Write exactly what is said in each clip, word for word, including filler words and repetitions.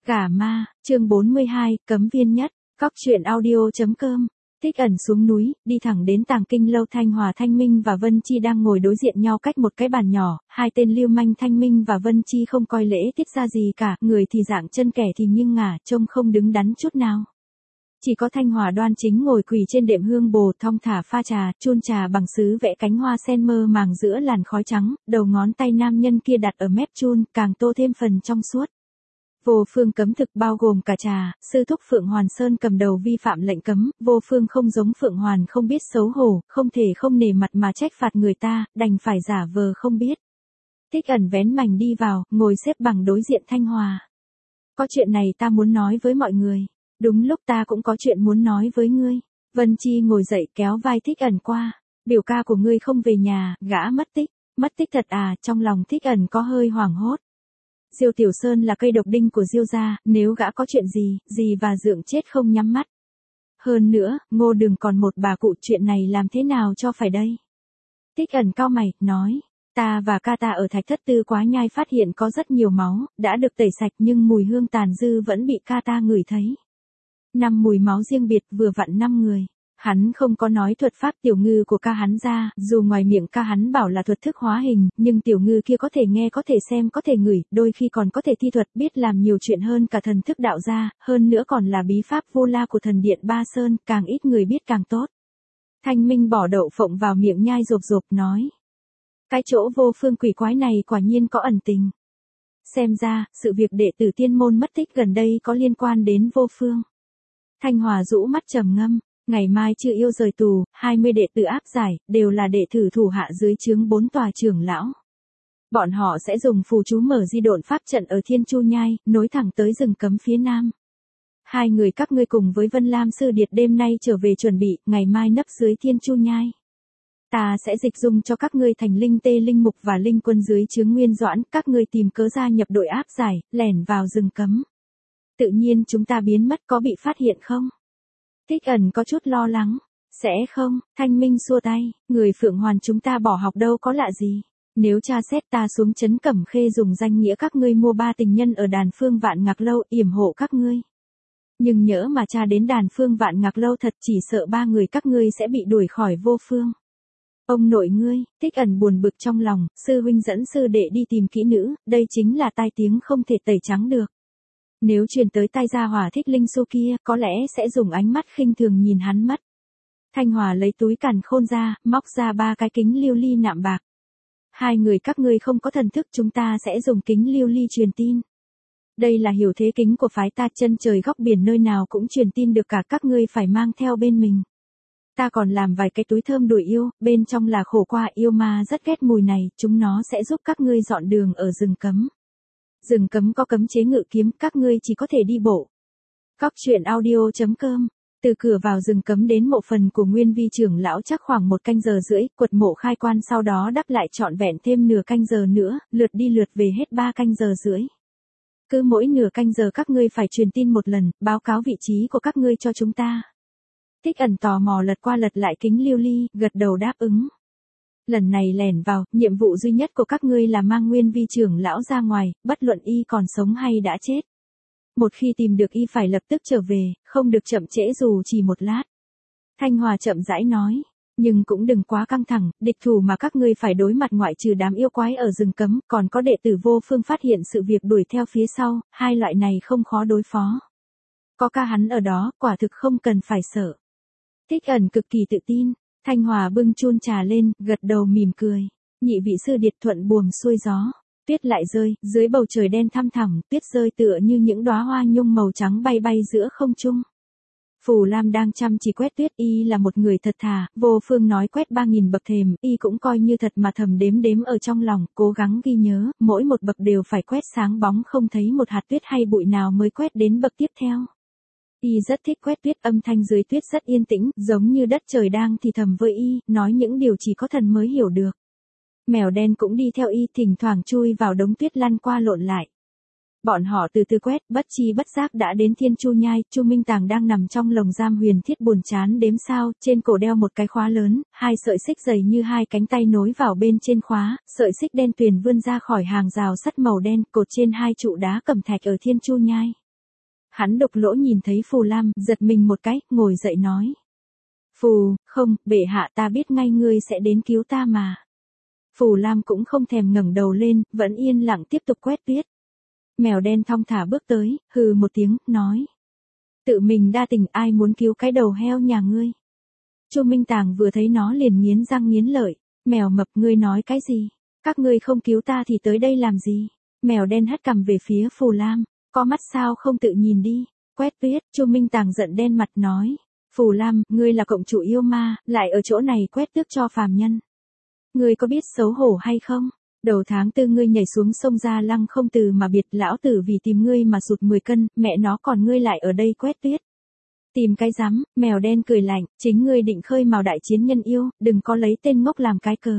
Gả ma, chương bốn mươi hai, cấm viên nhất, Cóc truyện audio.com. Thích Ẩn xuống núi, đi thẳng đến Tàng Kinh lâu. Thanh Hòa, Thanh Minh và Vân Chi đang ngồi đối diện nhau cách một cái bàn nhỏ, hai tên lưu manh Thanh Minh và Vân Chi không coi lễ tiết ra gì cả, người thì dạng chân kẻ thì nghiêng ngả, trông không đứng đắn chút nào. Chỉ có Thanh Hòa đoan chính ngồi quỳ trên đệm hương bồ, thong thả pha trà, chun trà bằng sứ vẽ cánh hoa sen mơ màng giữa làn khói trắng, đầu ngón tay nam nhân kia đặt ở mép chun, càng tô thêm phần trong suốt. Vô phương cấm thực bao gồm cả trà, sư thúc Phượng Hoàn Sơn cầm đầu vi phạm lệnh cấm, vô phương không giống Phượng Hoàn không biết xấu hổ, không thể không nể mặt mà trách phạt người ta, đành phải giả vờ không biết. Thích Ẩn vén mành đi vào, ngồi xếp bằng đối diện Thanh Hòa. Có chuyện này ta muốn nói với mọi người. Đúng lúc ta cũng có chuyện muốn nói với ngươi. Vân Chi ngồi dậy kéo vai Thích Ẩn qua. Biểu ca của ngươi không về nhà, gã mất tích. Mất tích thật à? Trong lòng Thích Ẩn có hơi hoảng hốt. Diêu Tiểu Sơn là cây độc đinh của Diêu gia, nếu gã có chuyện gì, gì và Dượng chết không nhắm mắt. Hơn nữa, Ngô Đường còn một bà cụ, chuyện này làm thế nào cho phải đây? Thích Ẩn cau mày, nói, ta và ca ta ở Thạch Thất Tư Quá Nhai phát hiện có rất nhiều máu, đã được tẩy sạch nhưng mùi hương tàn dư vẫn bị ca ta ngửi thấy. Năm mùi máu riêng biệt, vừa vặn năm người. Hắn không có nói thuật pháp tiểu ngư của ca hắn ra, dù ngoài miệng ca hắn bảo là thuật thức hóa hình, nhưng tiểu ngư kia có thể nghe, có thể xem, có thể ngửi, đôi khi còn có thể thi thuật, biết làm nhiều chuyện hơn cả thần thức đạo gia, hơn nữa còn là bí pháp vô la của thần điện Ba Sơn, càng ít người biết càng tốt. Thanh Minh bỏ đậu phộng vào miệng nhai rộp rộp, nói. Cái chỗ vô phương quỷ quái này quả nhiên có ẩn tình. Xem ra, sự việc đệ tử tiên môn mất tích gần đây có liên quan đến vô phương. Thanh Hòa rũ mắt trầm ngâm, ngày mai chưa yêu rời tù, hai mươi đệ tử áp giải, đều là đệ tử thủ hạ dưới trướng bốn tòa trưởng lão. Bọn họ sẽ dùng phù chú mở di độn pháp trận ở Thiên Chu Nhai, nối thẳng tới rừng cấm phía nam. Hai người các ngươi cùng với Vân Lam Sư Điệt đêm nay trở về chuẩn bị, ngày mai nấp dưới Thiên Chu Nhai. Ta sẽ dịch dung cho các ngươi thành linh tê linh mục và linh quân dưới trướng Nguyên Doãn, các ngươi tìm cớ gia nhập đội áp giải, lẻn vào rừng cấm. Tự nhiên chúng ta biến mất có bị phát hiện không? Thích Ẩn có chút lo lắng. Sẽ không, Thanh Minh xua tay, người Phượng Hoàn chúng ta bỏ học đâu có lạ gì. Nếu tra xét ta xuống trấn Cẩm Khê dùng danh nghĩa các ngươi mua ba tình nhân ở đàn Phương Vạn Ngạc Lâu yểm hộ các ngươi. Nhưng nhỡ mà tra đến đàn Phương Vạn Ngạc Lâu thật, chỉ sợ ba người các ngươi sẽ bị đuổi khỏi vô phương. Ông nội ngươi, Thích Ẩn buồn bực trong lòng, sư huynh dẫn sư đệ đi tìm kỹ nữ, đây chính là tai tiếng không thể tẩy trắng được. Nếu truyền tới tai gia hỏa Thích Linh Xu kia, có lẽ sẽ dùng ánh mắt khinh thường nhìn hắn mất. Thanh Hòa lấy túi càn khôn ra, móc ra ba cái kính lưu ly nạm bạc. Hai người các ngươi không có thần thức, chúng ta sẽ dùng kính lưu ly truyền tin. Đây là hiểu thế kính của phái ta, chân trời góc biển nơi nào cũng truyền tin được cả, các ngươi phải mang theo bên mình. Ta còn làm vài cái túi thơm đuổi yêu, bên trong là khổ qua, yêu ma rất ghét mùi này, chúng nó sẽ giúp các ngươi dọn đường ở rừng cấm. Rừng cấm có cấm chế ngự kiếm, các ngươi chỉ có thể đi bộ. Cóc truyện audio.com. Từ cửa vào rừng cấm đến mộ phần của Nguyên Vi trưởng lão chắc khoảng một canh giờ rưỡi, quật mộ khai quan sau đó đắp lại trọn vẹn thêm nửa canh giờ nữa, lượt đi lượt về hết ba canh giờ rưỡi. Cứ mỗi nửa canh giờ các ngươi phải truyền tin một lần, báo cáo vị trí của các ngươi cho chúng ta. Thích Ẩn tò mò lật qua lật lại kính lưu ly, gật đầu đáp ứng. Lần này lẻn vào, nhiệm vụ duy nhất của các ngươi là mang Nguyên Vi trưởng lão ra ngoài, bất luận y còn sống hay đã chết. Một khi tìm được y phải lập tức trở về, không được chậm trễ dù chỉ một lát. Thanh Hòa chậm rãi nói, nhưng cũng đừng quá căng thẳng, địch thủ mà các ngươi phải đối mặt ngoại trừ đám yêu quái ở rừng cấm, còn có đệ tử vô phương phát hiện sự việc đuổi theo phía sau, hai loại này không khó đối phó. Có ca hắn ở đó, quả thực không cần phải sợ. Thích Ẩn cực kỳ tự tin. Thanh Hòa bưng chun trà lên, gật đầu mỉm cười. Nhị vị sư điệt thuận buồm xuôi gió. Tuyết lại rơi, dưới bầu trời đen thăm thẳm, tuyết rơi tựa như những đóa hoa nhung màu trắng bay bay giữa không trung. Phù Lam đang chăm chỉ quét tuyết, y là một người thật thà, vô phương nói quét ba nghìn bậc thềm, y cũng coi như thật mà thầm đếm đếm ở trong lòng, cố gắng ghi nhớ, mỗi một bậc đều phải quét sáng bóng không thấy một hạt tuyết hay bụi nào mới quét đến bậc tiếp theo. Y rất thích quét tuyết, âm thanh dưới tuyết rất yên tĩnh, giống như đất trời đang thì thầm với y, nói những điều chỉ có thần mới hiểu được. Mèo đen cũng đi theo y, thỉnh thoảng chui vào đống tuyết lăn qua lộn lại. Bọn họ từ từ quét, bất chi bất giác đã đến Thiên Chu Nhai, Chu Minh Tàng đang nằm trong lồng giam huyền thiết buồn chán đếm sao, trên cổ đeo một cái khóa lớn, hai sợi xích dày như hai cánh tay nối vào bên trên khóa, sợi xích đen tuyền vươn ra khỏi hàng rào sắt màu đen, cột trên hai trụ đá cẩm thạch ở Thiên Chu Nhai. Hắn đục lỗ nhìn thấy Phù Lam, giật mình một cái, ngồi dậy nói. Phù, không, bệ hạ ta biết ngay ngươi sẽ đến cứu ta mà. Phù Lam cũng không thèm ngẩng đầu lên, vẫn yên lặng tiếp tục quét tuyết. Mèo đen thong thả bước tới, hừ một tiếng, nói. Tự mình đa tình ai muốn cứu cái đầu heo nhà ngươi. Chu Minh Tàng vừa thấy nó liền nghiến răng nghiến lợi. Mèo mập ngươi nói cái gì? Các ngươi không cứu ta thì tới đây làm gì? Mèo đen hất cằm về phía Phù Lam. Có mắt sao không tự nhìn đi? Quét tuyết, Chu Minh Tàng giận đen mặt nói. Phù Lam, ngươi là cộng chủ yêu ma, lại ở chỗ này quét tước cho phàm nhân. Ngươi có biết xấu hổ hay không? Đầu tháng tư ngươi nhảy xuống sông Gia Lăng không từ mà biệt, lão tử vì tìm ngươi mà sụt mười cân, mẹ nó còn ngươi lại ở đây quét tuyết. Tìm cái rắm, mèo đen cười lạnh, chính ngươi định khơi mào đại chiến nhân yêu, đừng có lấy tên ngốc làm cái cớ.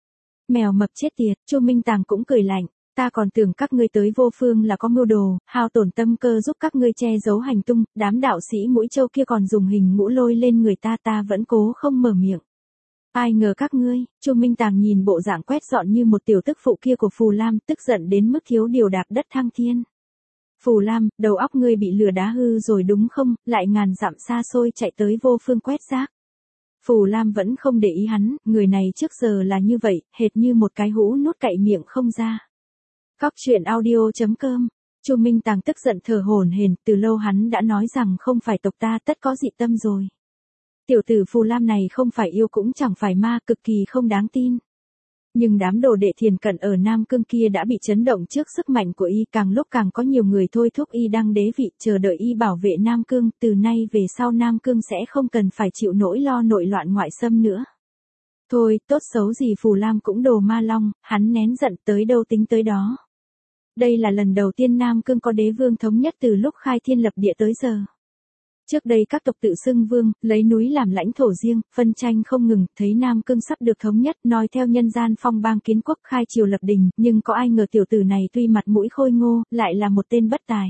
Mèo mập chết tiệt, Chu Minh Tàng cũng cười lạnh, ta còn tưởng các ngươi tới vô phương là có mưu đồ, hao tổn tâm cơ giúp các ngươi che giấu hành tung, đám đạo sĩ mũi trâu kia còn dùng hình ngũ lôi lên người ta, ta vẫn cố không mở miệng. Ai ngờ các ngươi, Chu Minh Tàng nhìn bộ dạng quét dọn như một tiểu tức phụ kia của Phù Lam, tức giận đến mức thiếu điều đạp đất thăng thiên. Phù Lam, đầu óc ngươi bị lừa đá hư rồi đúng không, lại ngàn dặm xa xôi chạy tới vô phương quét rác. Phù Lam vẫn không để ý hắn, người này trước giờ là như vậy, hệt như một cái hũ nuốt cậy miệng không ra. Cóc truyện audio chấm com. Chu Minh Tàng tức giận thở hổn hển, từ lâu hắn đã nói rằng không phải tộc ta tất có dị tâm rồi. Tiểu tử Phù Lam này không phải yêu cũng chẳng phải ma, cực kỳ không đáng tin. Nhưng đám đồ đệ thiền cận ở Nam Cương kia đã bị chấn động trước sức mạnh của y, càng lúc càng có nhiều người thôi thúc y đăng đế vị, chờ đợi y bảo vệ Nam Cương, từ nay về sau Nam Cương sẽ không cần phải chịu nỗi lo nội loạn ngoại xâm nữa. Thôi, tốt xấu gì Phù Lam cũng đồ ma long, hắn nén giận tới đâu tính tới đó. Đây là lần đầu tiên Nam Cương có đế vương thống nhất từ lúc khai thiên lập địa tới giờ. Trước đây các tộc tự xưng vương, lấy núi làm lãnh thổ riêng, phân tranh không ngừng, thấy Nam Cương sắp được thống nhất, nói theo nhân gian phong bang kiến quốc khai triều lập đình, nhưng có ai ngờ tiểu tử này tuy mặt mũi khôi ngô, lại là một tên bất tài.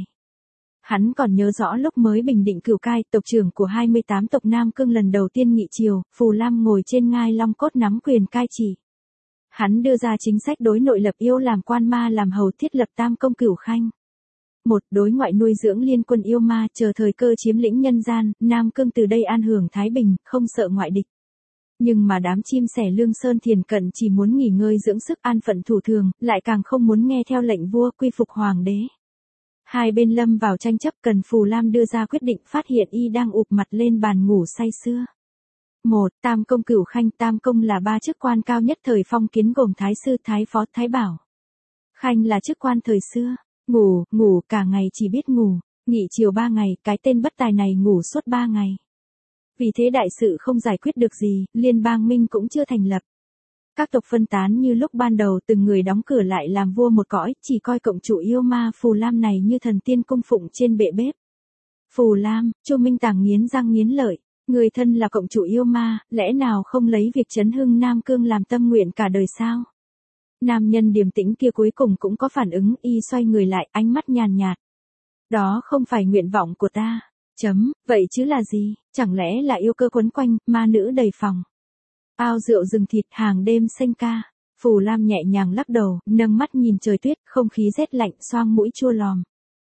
Hắn còn nhớ rõ lúc mới bình định Cửu Cai, tộc trưởng của hai mươi tám tộc Nam Cương lần đầu tiên nghị triều, Phù Lam ngồi trên ngai long cốt nắm quyền cai trị. Hắn đưa ra chính sách đối nội lập yêu làm quan ma làm hầu, thiết lập tam công cửu khanh. Một, đối ngoại nuôi dưỡng liên quân yêu ma, chờ thời cơ chiếm lĩnh nhân gian, Nam Cương từ đây an hưởng thái bình, không sợ ngoại địch. Nhưng mà đám chim sẻ Lương Sơn thiền cận chỉ muốn nghỉ ngơi dưỡng sức an phận thủ thường, lại càng không muốn nghe theo lệnh vua quy phục hoàng đế. Hai bên lâm vào tranh chấp, cần Phù Lam đưa ra quyết định, phát hiện y đang ụp mặt lên bàn ngủ say sưa. Một, tam công cửu khanh, tam công là ba chức quan cao nhất thời phong kiến gồm thái sư, thái phó, thái bảo. Khanh là chức quan thời xưa. Ngủ, ngủ, cả ngày chỉ biết ngủ, nghỉ chiều ba ngày, cái tên bất tài này ngủ suốt ba ngày. Vì thế đại sự không giải quyết được gì, liên bang Minh cũng chưa thành lập. Các tộc phân tán như lúc ban đầu, từng người đóng cửa lại làm vua một cõi, chỉ coi cộng chủ yêu ma Phù Lam này như thần tiên cung phụng trên bệ bếp. Phù Lam, Chu Minh Tàng nghiến răng nghiến lợi, người thân là cộng chủ yêu ma, lẽ nào không lấy việc chấn hưng Nam Cương làm tâm nguyện cả đời sao? Nam nhân điềm tĩnh kia cuối cùng cũng có phản ứng, y xoay người lại, ánh mắt nhàn nhạt. Đó không phải nguyện vọng của ta. Chấm, vậy chứ là gì? Chẳng lẽ là yêu cơ quấn quanh, ma nữ đầy phòng. Ao rượu rừng thịt, hàng đêm xanh ca. Phù Lam nhẹ nhàng lắc đầu, nâng mắt nhìn trời tuyết, không khí rét lạnh, xoang mũi chua lòm.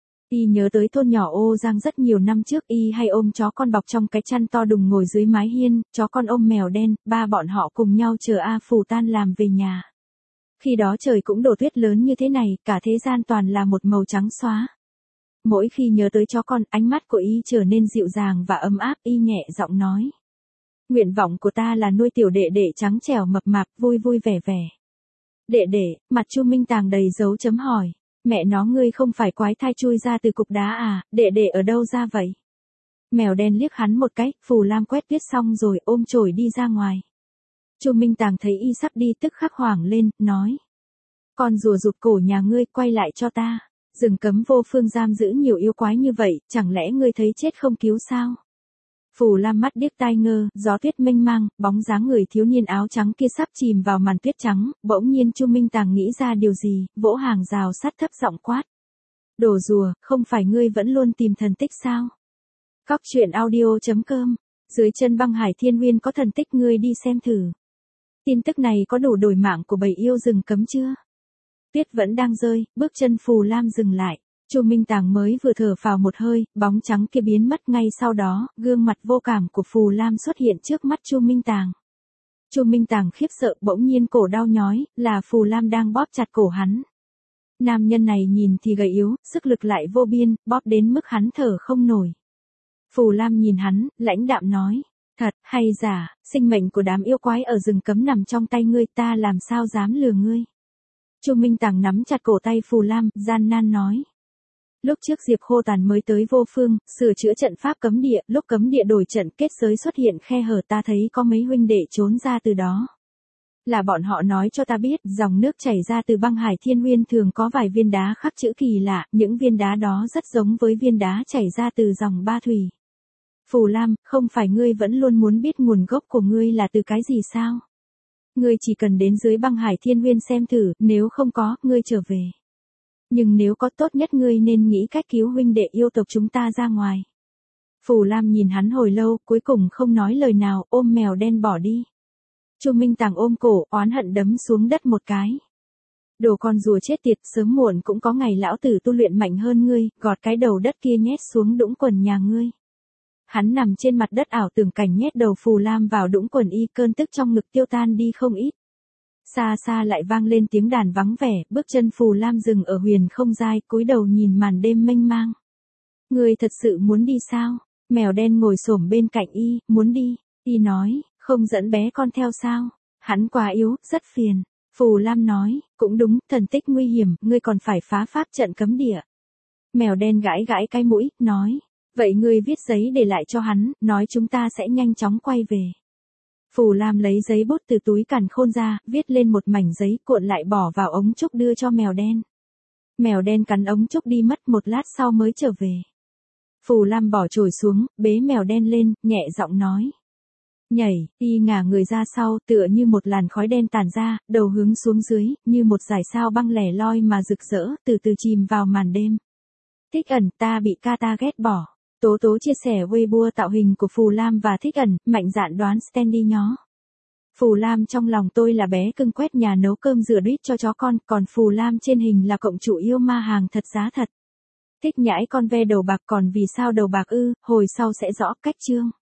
Y nhớ tới thôn nhỏ Ô Giang rất nhiều năm trước, y hay ôm chó con bọc trong cái chăn to đùng ngồi dưới mái hiên, chó con ôm mèo đen, ba bọn họ cùng nhau chờ A Phù tan làm về nhà. Khi đó trời cũng đổ tuyết lớn như thế này, cả thế gian toàn là một màu trắng xóa. Mỗi khi nhớ tới chó con, ánh mắt của y trở nên dịu dàng và ấm áp, y nhẹ giọng nói. Nguyện vọng của ta là nuôi tiểu đệ đệ trắng trẻo mập mạp, vui vui vẻ vẻ. Đệ đệ, mặt Chu Minh Tàng đầy dấu chấm hỏi. Mẹ nó ngươi không phải quái thai chui ra từ cục đá à, đệ đệ ở đâu ra vậy? Mèo đen liếc hắn một cái, Phù Lam quét tuyết xong rồi ôm chổi đi ra ngoài. Chu Minh Tàng thấy y sắp đi tức khắc hoảng lên, nói. Con rùa rụt cổ nhà ngươi, quay lại cho ta. Rừng cấm vô phương giam giữ nhiều yêu quái như vậy, chẳng lẽ ngươi thấy chết không cứu sao? Phù Lam mắt điếc tai ngơ, gió tuyết mênh mang, bóng dáng người thiếu niên áo trắng kia sắp chìm vào màn tuyết trắng, bỗng nhiên Chu Minh Tàng nghĩ ra điều gì, vỗ hàng rào sắt thấp giọng quát. Đồ rùa, không phải ngươi vẫn luôn tìm thần tích sao? Cóc truyện audio chấm com, dưới chân băng hải thiên nguyên có thần tích, ngươi đi xem thử. Tin tức này có đủ đổi mạng của bầy yêu rừng cấm chưa? Tuyết vẫn đang rơi, bước chân Phù Lam dừng lại. Chu Minh Tàng mới vừa thở phào một hơi, bóng trắng kia biến mất ngay sau đó, gương mặt vô cảm của Phù Lam xuất hiện trước mắt Chu Minh Tàng. Chu Minh Tàng khiếp sợ, bỗng nhiên cổ đau nhói, là Phù Lam đang bóp chặt cổ hắn. Nam nhân này nhìn thì gầy yếu, sức lực lại vô biên, bóp đến mức hắn thở không nổi. Phù Lam nhìn hắn, lãnh đạm nói, thật hay giả, sinh mệnh của đám yêu quái ở rừng cấm nằm trong tay ngươi, ta làm sao dám lừa ngươi. Chu Minh Tàng nắm chặt cổ tay Phù Lam, gian nan nói. Lúc trước Diệp Khô Tàn mới tới Vô Phương, sửa chữa trận pháp cấm địa, lúc cấm địa đổi trận kết giới xuất hiện khe hở, ta thấy có mấy huynh đệ trốn ra từ đó. Là bọn họ nói cho ta biết, dòng nước chảy ra từ băng hải thiên nguyên thường có vài viên đá khắc chữ kỳ lạ, những viên đá đó rất giống với viên đá chảy ra từ dòng Ba Thủy. Phù Lam, không phải ngươi vẫn luôn muốn biết nguồn gốc của ngươi là từ cái gì sao? Ngươi chỉ cần đến dưới băng hải thiên nguyên xem thử, nếu không có, ngươi trở về. Nhưng nếu có, tốt nhất ngươi nên nghĩ cách cứu huynh đệ yêu tộc chúng ta ra ngoài. Phù Lam nhìn hắn hồi lâu, cuối cùng không nói lời nào, ôm mèo đen bỏ đi. Chu Minh Tàng ôm cổ, oán hận đấm xuống đất một cái. Đồ con rùa chết tiệt, sớm muộn cũng có ngày lão tử tu luyện mạnh hơn ngươi, gọt cái đầu đất kia nhét xuống đũng quần nhà ngươi. Hắn nằm trên mặt đất ảo tưởng cảnh nhét đầu Phù Lam vào đũng quần y, cơn tức trong ngực tiêu tan đi không ít. Xa xa lại vang lên tiếng đàn vắng vẻ, bước chân Phù Lam dừng ở huyền không giai, cúi đầu nhìn màn đêm mênh mang. Ngươi thật sự muốn đi sao? Mèo đen ngồi xổm bên cạnh y, muốn đi. Y nói, không dẫn bé con theo sao? Hắn quá yếu, rất phiền. Phù Lam nói, cũng đúng, thần tích nguy hiểm, ngươi còn phải phá pháp trận cấm địa. Mèo đen gãi gãi cái mũi, nói, vậy ngươi viết giấy để lại cho hắn, nói chúng ta sẽ nhanh chóng quay về. Phù Lam lấy giấy bút từ túi càn khôn ra, viết lên một mảnh giấy, cuộn lại bỏ vào ống trúc đưa cho mèo đen. Mèo đen cắn ống trúc đi mất, một lát sau mới trở về. Phù Lam bỏ chổi xuống, bế mèo đen lên, nhẹ giọng nói. Nhảy, y ngả người ra sau, tựa như một làn khói đen tản ra, đầu hướng xuống dưới, như một dải sao băng lẻ loi mà rực rỡ, từ từ chìm vào màn đêm. Thích Ẩn, ta bị ca ta ghét bỏ. Tố Tố chia sẻ Weibo tạo hình của Phù Lam và Thích Ẩn, mạnh dạn đoán Standy nhó. Phù Lam trong lòng tôi là bé cưng quét nhà nấu cơm rửa đít cho chó con, còn Phù Lam trên hình là cộng chủ yêu ma hàng thật giá thật. Thích nhãi con ve đầu bạc, còn vì sao đầu bạc ư, hồi sau sẽ rõ cách chương.